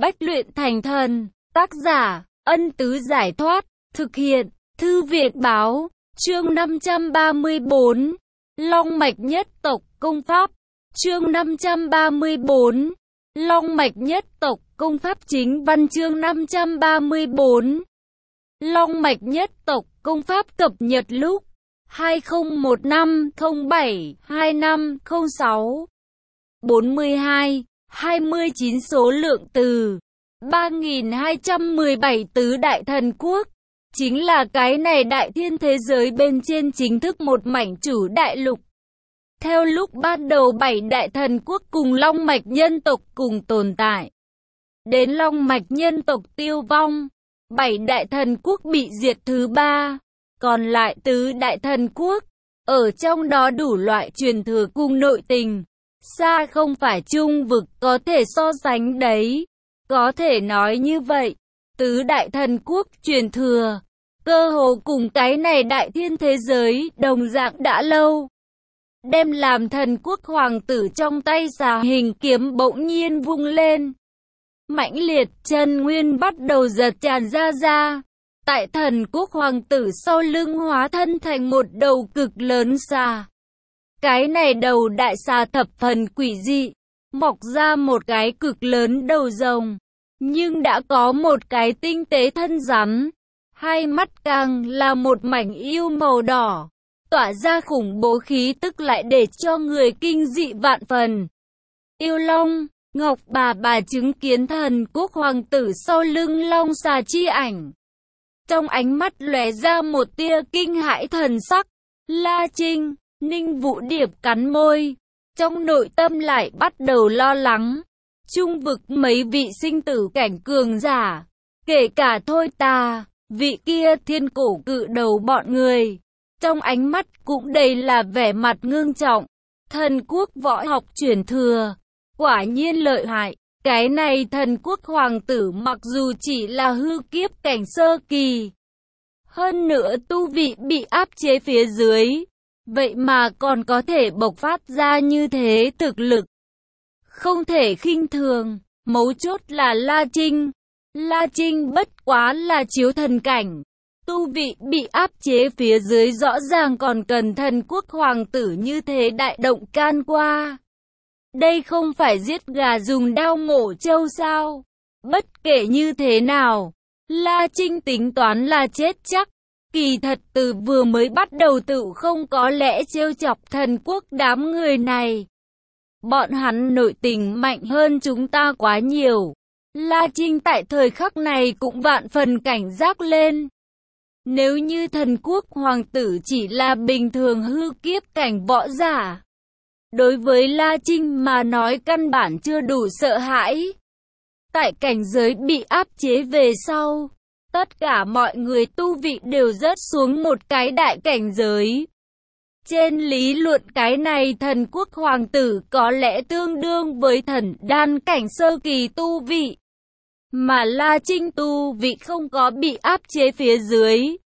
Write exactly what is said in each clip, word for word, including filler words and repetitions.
bách luyện thành thần. Tác giả, Ân Tứ Giải Thoát. Thực hiện, Thư viện Báo. Chương năm trăm ba mươi bốn. Long mạch nhất tộc công pháp. Chương năm trăm ba mươi bốn. Long mạch nhất tộc công pháp. Chính văn. Chương năm trăm ba mươi bốn. Long mạch nhất tộc công pháp cập nhật lúc hai không một năm không bảy hai năm không sáu. bốn mươi hai, hai mươi chín số lượng từ ba nghìn hai trăm mười bảy tứ đại thần quốc. Chính là cái này đại thiên thế giới bên trên chính thức một mảnh chủ đại lục. Theo lúc ban đầu bảy đại thần quốc cùng long mạch nhân tộc cùng tồn tại. Đến long mạch nhân tộc tiêu vong, bảy đại thần quốc bị diệt thứ ba. Còn lại tứ đại thần quốc, ở trong đó đủ loại truyền thừa cùng nội tình. Xa không phải trung vực có thể so sánh đấy. Có thể nói như vậy, tứ đại thần quốc truyền thừa, cơ hồ cùng cái này đại thiên thế giới đồng dạng đã lâu. Đem làm thần quốc hoàng tử trong tay xà hình kiếm bỗng nhiên vung lên. Mãnh liệt chân nguyên bắt đầu giật tràn ra ra. Tại thần quốc hoàng tử sau lưng hóa thân thành một đầu cực lớn xà. Cái này đầu đại xà thập phần quỷ dị, mọc ra một cái cực lớn đầu rồng, nhưng đã có một cái tinh tế thân rắn. Hai mắt càng là một mảnh yêu màu đỏ, tỏa ra khủng bố khí tức lại để cho người kinh dị vạn phần. Yêu Long, Ngọc bà bà chứng kiến thần quốc hoàng tử sau lưng long xà chi ảnh. Trong ánh mắt lóe ra một tia kinh hãi thần sắc. La Trinh, Ninh Vũ Điệp cắn môi, trong nội tâm lại bắt đầu lo lắng. Trung vực mấy vị sinh tử cảnh cường giả, kể cả Thôi Tà, vị kia thiên cổ cự đầu bọn người, trong ánh mắt cũng đầy là vẻ mặt ngưng trọng. Thần quốc võ học truyền thừa, quả nhiên lợi hại. Cái này thần quốc hoàng tử mặc dù chỉ là hư kiếp cảnh sơ kỳ, hơn nữa tu vị bị áp chế phía dưới, vậy mà còn có thể bộc phát ra như thế thực lực, không thể khinh thường. Mấu chốt là La Trinh. La Trinh bất quá là chiếu thần cảnh, tu vị bị áp chế phía dưới rõ ràng còn cần thần quốc hoàng tử như thế đại động can qua. Đây không phải giết gà dùng đao mổ trâu sao? Bất kể như thế nào, La Trinh tính toán là chết chắc. Kỳ thật từ vừa mới bắt đầu tự không có lẽ trêu chọc thần quốc đám người này. Bọn hắn nội tình mạnh hơn chúng ta quá nhiều. La Trinh tại thời khắc này cũng vạn phần cảnh giác lên. Nếu như thần quốc hoàng tử chỉ là bình thường hư kiếp cảnh võ giả, đối với La Trinh mà nói căn bản chưa đủ sợ hãi. Tại cảnh giới bị áp chế về sau, tất cả mọi người tu vị đều rớt xuống một cái đại cảnh giới. Trên lý luận cái này thần quốc hoàng tử có lẽ tương đương với thần đan cảnh sơ kỳ tu vị. Mà La Trinh tu vị không có bị áp chế phía dưới.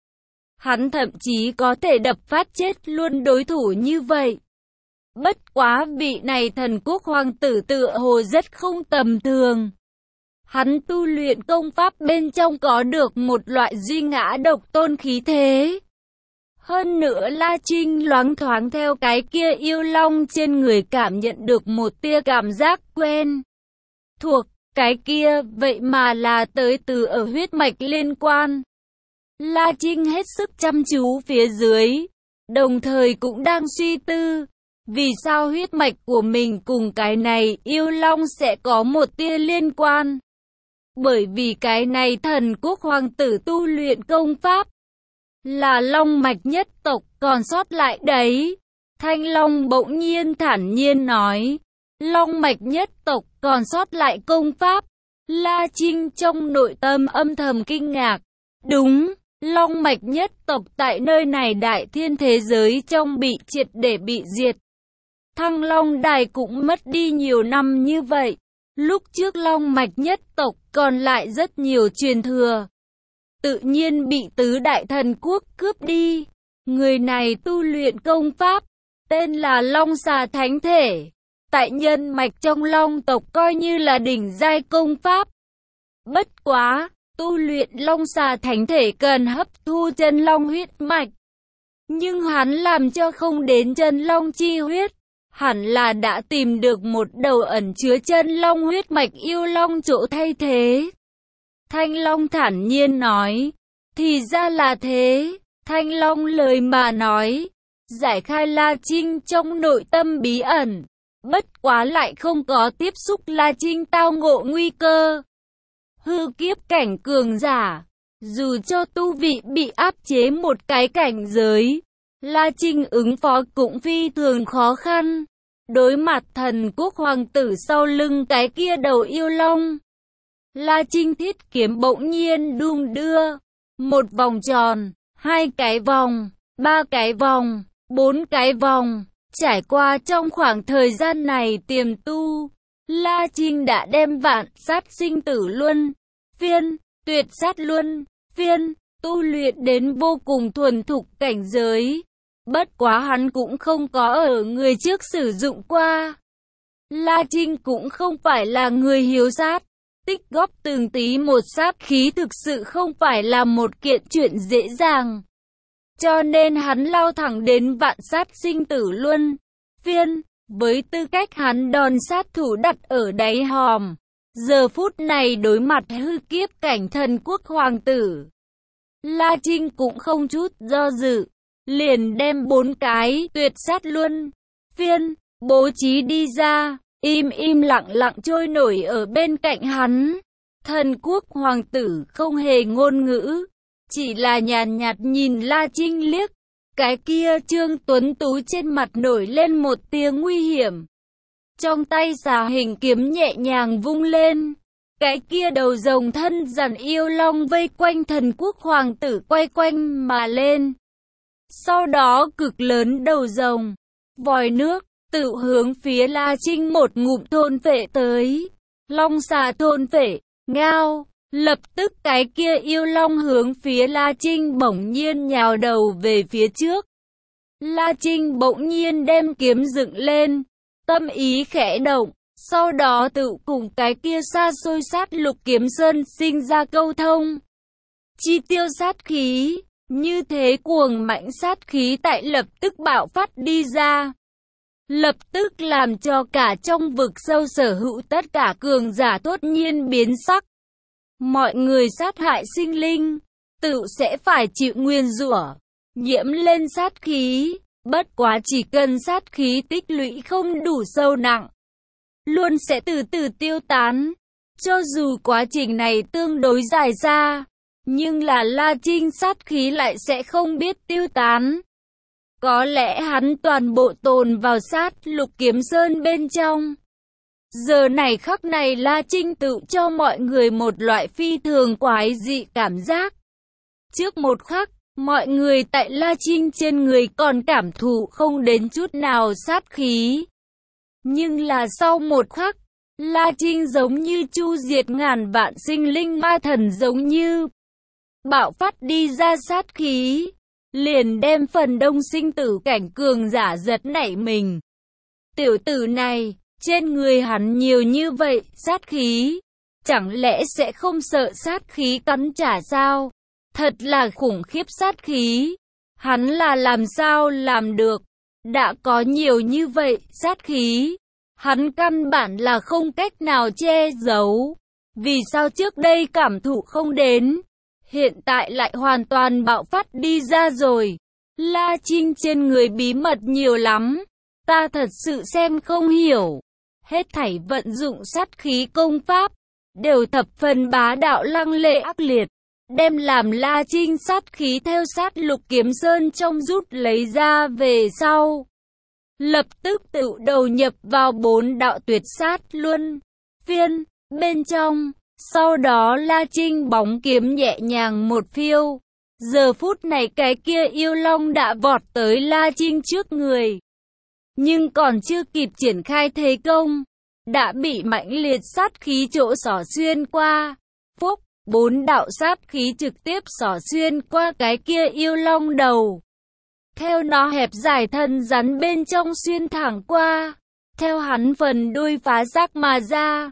Hắn thậm chí có thể đập phát chết luôn đối thủ như vậy. Bất quá vị này thần quốc hoàng tử tựa hồ rất không tầm thường. Hắn tu luyện công pháp bên trong có được một loại duy ngã độc tôn khí thế. Hơn nữa La Trinh loáng thoáng theo cái kia yêu long trên người cảm nhận được một tia cảm giác quen thuộc. Cái kia vậy mà là tới từ ở huyết mạch liên quan. La Trinh hết sức chăm chú phía dưới, đồng thời cũng đang suy tư. Vì sao huyết mạch của mình cùng cái này yêu long sẽ có một tia liên quan? Bởi vì cái này thần quốc hoàng tử tu luyện công pháp là long mạch nhất tộc còn sót lại đấy. Thanh Long bỗng nhiên thản nhiên nói. Long mạch nhất tộc còn sót lại công pháp. La Trinh trong nội tâm âm thầm kinh ngạc. Đúng, long mạch nhất tộc tại nơi này đại thiên thế giới trong bị triệt để bị diệt. Thăng Long Đài cũng mất đi nhiều năm như vậy. Lúc trước long mạch nhất tộc còn lại rất nhiều truyền thừa, tự nhiên bị tứ đại thần quốc cướp đi. Người này tu luyện công pháp tên là Long Xà Thánh Thể, tại nhân mạch trong long tộc coi như là đỉnh giai công pháp. Bất quá, tu luyện long xà thánh thể cần hấp thu chân long huyết mạch. Nhưng hắn làm cho không đến chân long chi huyết. Hẳn là đã tìm được một đầu ẩn chứa chân long huyết mạch yêu long chỗ thay thế. Thanh Long thản nhiên nói. Thì ra là thế. Thanh Long lời mà nói. Giải khai La Trinh trong nội tâm bí ẩn. Bất quá lại không có tiếp xúc La Trinh tao ngộ nguy cơ. Hư kiếp cảnh cường giả. Dù cho tu vị bị áp chế một cái cảnh giới, La Trinh ứng phó cũng phi thường khó khăn. Đối mặt thần quốc hoàng tử sau lưng cái kia đầu yêu long, La Trinh thiết kiếm bỗng nhiên đung đưa. Một vòng tròn, hai cái vòng, ba cái vòng, bốn cái vòng. Trải qua trong khoảng thời gian này tiềm tu, La Trinh đã đem vạn sát sinh tử luân phiên, tuyệt sát luân phiên, tu luyện đến vô cùng thuần thục cảnh giới. Bất quá hắn cũng không có ở người trước sử dụng qua. La Trinh cũng không phải là người hiếu sát. Tích góp từng tí một sát khí thực sự không phải là một kiện chuyện dễ dàng. Cho nên hắn lao thẳng đến vạn sát sinh tử luân phiên, với tư cách hắn đòn sát thủ đặt ở đáy hòm. Giờ phút này đối mặt hư kiếp cảnh thần quốc hoàng tử, La Trinh cũng không chút do dự, liền đem bốn cái tuyệt sát luân phiên bố trí đi ra, im im lặng lặng trôi nổi ở bên cạnh hắn. Thần quốc hoàng tử không hề ngôn ngữ, chỉ là nhàn nhạt nhìn La Trinh liếc. Cái kia Trương Tuấn Tú trên mặt nổi lên một tia nguy hiểm. Trong tay xà hình kiếm nhẹ nhàng vung lên. Cái kia đầu rồng thân dàn yêu long vây quanh thần quốc hoàng tử quay quanh mà lên. Sau đó cực lớn đầu rồng, vòi nước, tự hướng phía La Trinh một ngụm thôn phệ tới. Long xà thôn phệ, ngao. Lập tức cái kia yêu long hướng phía La Trinh bỗng nhiên nhào đầu về phía trước. La Trinh bỗng nhiên đem kiếm dựng lên, tâm ý khẽ động, sau đó tự cùng cái kia xa xôi sát lục kiếm sơn sinh ra câu thông. Chi tiêu sát khí, như thế cuồng mãnh sát khí tại lập tức bạo phát đi ra. Lập tức làm cho cả trong vực sâu sở hữu tất cả cường giả thốt nhiên biến sắc. Mọi người sát hại sinh linh, tự sẽ phải chịu nguyên rủa, nhiễm lên sát khí. Bất quá chỉ cần sát khí tích lũy không đủ sâu nặng, luôn sẽ từ từ tiêu tán. Cho dù quá trình này tương đối dài ra, nhưng là La Trinh sát khí lại sẽ không biết tiêu tán. Có lẽ hắn toàn bộ tồn vào sát lục kiếm sơn bên trong. Giờ này khắc này La Trinh tự cho mọi người một loại phi thường quái dị cảm giác. Trước một khắc, mọi người tại La Trinh trên người còn cảm thụ không đến chút nào sát khí. Nhưng là sau một khắc, La Trinh giống như chu diệt ngàn vạn sinh linh ma thần giống như bạo phát đi ra sát khí, liền đem phần đông sinh tử cảnh cường giả giật nảy mình. Tiểu tử này, trên người hắn nhiều như vậy sát khí, chẳng lẽ sẽ không sợ sát khí cắn trả sao? Thật là khủng khiếp sát khí. Hắn là làm sao làm được? Đã có nhiều như vậy sát khí, hắn căn bản là không cách nào che giấu. Vì sao trước đây cảm thụ không đến, hiện tại lại hoàn toàn bạo phát đi ra rồi? La Trinh trên người bí mật nhiều lắm, ta thật sự xem không hiểu. Hết thảy vận dụng sát khí công pháp, đều thập phần bá đạo lăng lệ ác liệt, đem làm La Trinh sát khí theo sát lục kiếm sơn trong rút lấy ra về sau. Lập tức tự đầu nhập vào bốn đạo tuyệt sát luân phiên bên trong. Sau đó La Trinh bóng kiếm nhẹ nhàng một phiêu. Giờ phút này cái kia yêu long đã vọt tới La Trinh trước người. Nhưng còn chưa kịp triển khai thế công, đã bị mãnh liệt sát khí chỗ xỏ xuyên qua. Phúc, bốn đạo sát khí trực tiếp xỏ xuyên qua cái kia yêu long đầu. Theo nó hẹp dài thân rắn bên trong xuyên thẳng qua. Theo hắn phần đuôi phá xác mà ra.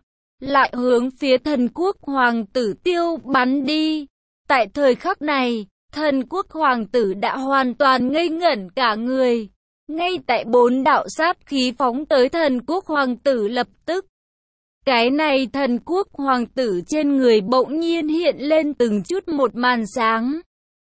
lại hướng phía thần quốc hoàng tử tiêu bắn đi. Tại thời khắc này, thần quốc hoàng tử đã hoàn toàn ngây ngẩn cả người. Ngay tại bốn đạo sát khí phóng tới thần quốc hoàng tử lập tức. Cái này thần quốc hoàng tử trên người bỗng nhiên hiện lên từng chút một màn sáng.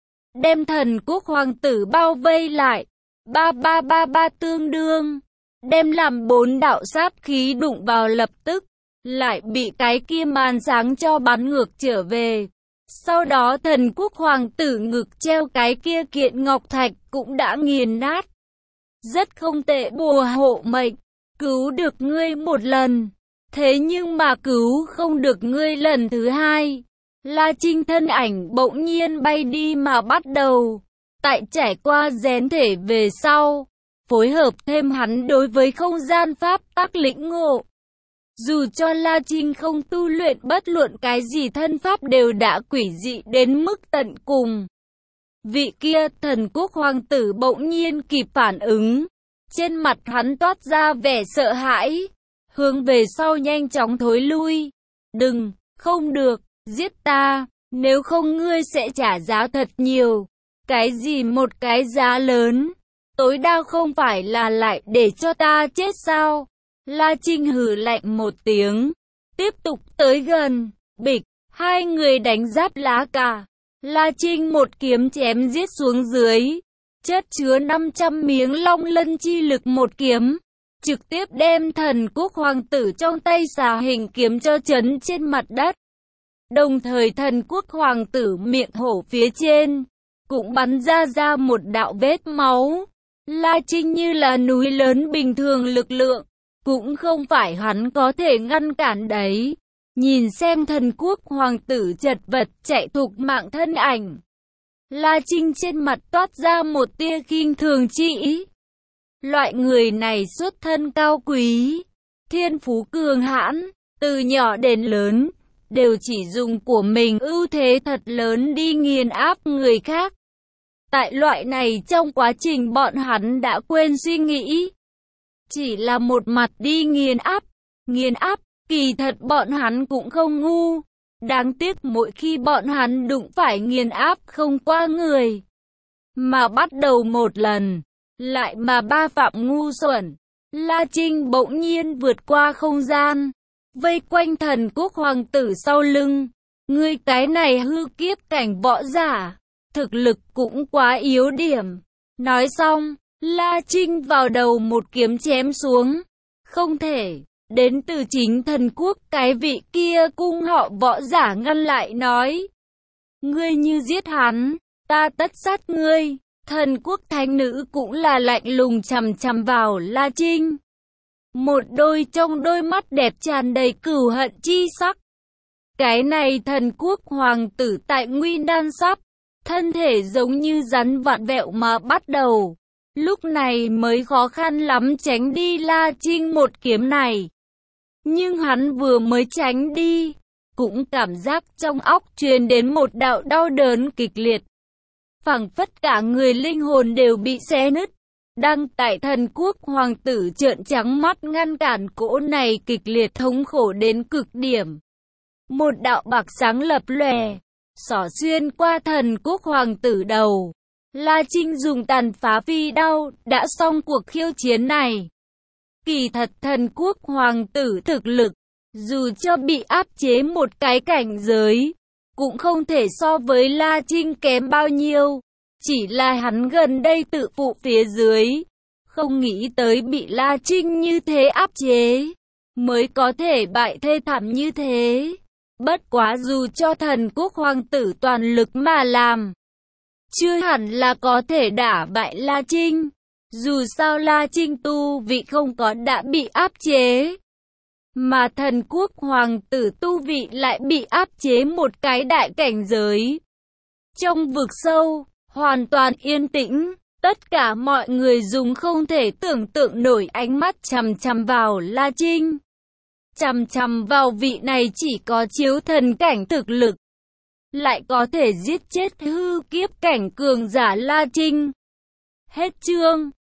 Đem thần quốc hoàng tử bao vây lại. Ba ba ba ba tương đương. Đem làm bốn đạo sát khí đụng vào lập tức. Lại bị cái kia màn sáng cho bắn ngược trở về. Sau đó thần quốc hoàng tử ngực treo cái kia kiện ngọc thạch cũng đã nghiền nát. Rất không tệ bùa hộ mệnh. Cứu được ngươi một lần. Thế nhưng mà cứu không được ngươi lần thứ hai. La Trinh thân ảnh bỗng nhiên bay đi mà bắt đầu. Tại trải qua rèn thể về sau, phối hợp thêm hắn đối với không gian pháp tắc lĩnh ngộ. Dù cho La Trinh không tu luyện bất luận cái gì thân pháp đều đã quỷ dị đến mức tận cùng. Vị kia thần quốc hoàng tử bỗng nhiên kịp phản ứng. Trên mặt hắn toát ra vẻ sợ hãi. Hướng về sau nhanh chóng thối lui. Đừng, không được, giết ta, nếu không ngươi sẽ trả giá thật nhiều. Cái gì một cái giá lớn, tối đa không phải là lại để cho ta chết sao? La Trinh hừ lạnh một tiếng, tiếp tục tới gần, bịch, hai người đánh giáp lá cả. La Trinh một kiếm chém giết xuống dưới, chất chứa năm trăm miếng long lân chi lực một kiếm. Trực tiếp đem thần quốc hoàng tử trong tay xà hình kiếm cho chấn trên mặt đất. Đồng thời thần quốc hoàng tử miệng hổ phía trên cũng bắn ra ra một đạo vết máu. La Trinh như là núi lớn bình thường lực lượng, cũng không phải hắn có thể ngăn cản đấy. Nhìn xem thần quốc hoàng tử chật vật chạy thục mạng thân ảnh. La Trinh trên mặt toát ra một tia khinh thường chi ý. Loại người này xuất thân cao quý, thiên phú cường hãn, từ nhỏ đến lớn, đều chỉ dùng của mình ưu thế thật lớn đi nghiền áp người khác. Tại loại này trong quá trình bọn hắn đã quên suy nghĩ. Chỉ là một mặt đi nghiền áp, nghiền áp, kỳ thật bọn hắn cũng không ngu. Đáng tiếc mỗi khi bọn hắn đụng phải nghiền áp không qua người, mà bắt đầu một lần. Lại mà ba phạm ngu xuẩn. La Trinh bỗng nhiên vượt qua không gian, vây quanh thần quốc hoàng tử sau lưng. Ngươi cái này hư kiếp cảnh võ giả, thực lực cũng quá yếu điểm. Nói xong, La Trinh vào đầu một kiếm chém xuống. Không thể, đến từ chính thần quốc cái vị kia cung họ võ giả ngăn lại nói. Ngươi như giết hắn, ta tất sát ngươi. Thần quốc thánh nữ cũng là lạnh lùng chằm chằm vào La Trinh. Một đôi trong đôi mắt đẹp tràn đầy cừu hận chi sắc. Cái này thần quốc hoàng tử tại nguy nan sắp, thân thể giống như rắn vặn vẹo mà bắt đầu. Lúc này mới khó khăn lắm tránh đi La Trinh một kiếm này. Nhưng hắn vừa mới tránh đi, cũng cảm giác trong óc truyền đến một đạo đau đớn kịch liệt. Phảng phất cả người linh hồn đều bị xé nứt. Đang tại thần quốc hoàng tử trợn trắng mắt ngăn cản cỗ này kịch liệt thống khổ đến cực điểm. Một đạo bạc sáng lập lòe, xỏ xuyên qua thần quốc hoàng tử đầu. La Trinh dùng tàn phá phi đao, đã xong cuộc khiêu chiến này. Kỳ thật thần quốc hoàng tử thực lực, dù cho bị áp chế một cái cảnh giới, cũng không thể so với La Trinh kém bao nhiêu. Chỉ là hắn gần đây tự phụ phía dưới, không nghĩ tới bị La Trinh như thế áp chế, mới có thể bại thê thảm như thế. Bất quá dù cho thần quốc hoàng tử toàn lực mà làm, chưa hẳn là có thể đả bại La Trinh. Dù sao La Trinh tu vị không có đã bị áp chế, mà thần quốc hoàng tử tu vị lại bị áp chế một cái đại cảnh giới. Trong vực sâu, hoàn toàn yên tĩnh, tất cả mọi người dùng không thể tưởng tượng nổi ánh mắt chằm chằm vào La Trinh. Chằm chằm vào vị này chỉ có chiếu thần cảnh thực lực, lại có thể giết chết hư kiếp cảnh cường giả La Trinh. Hết chương.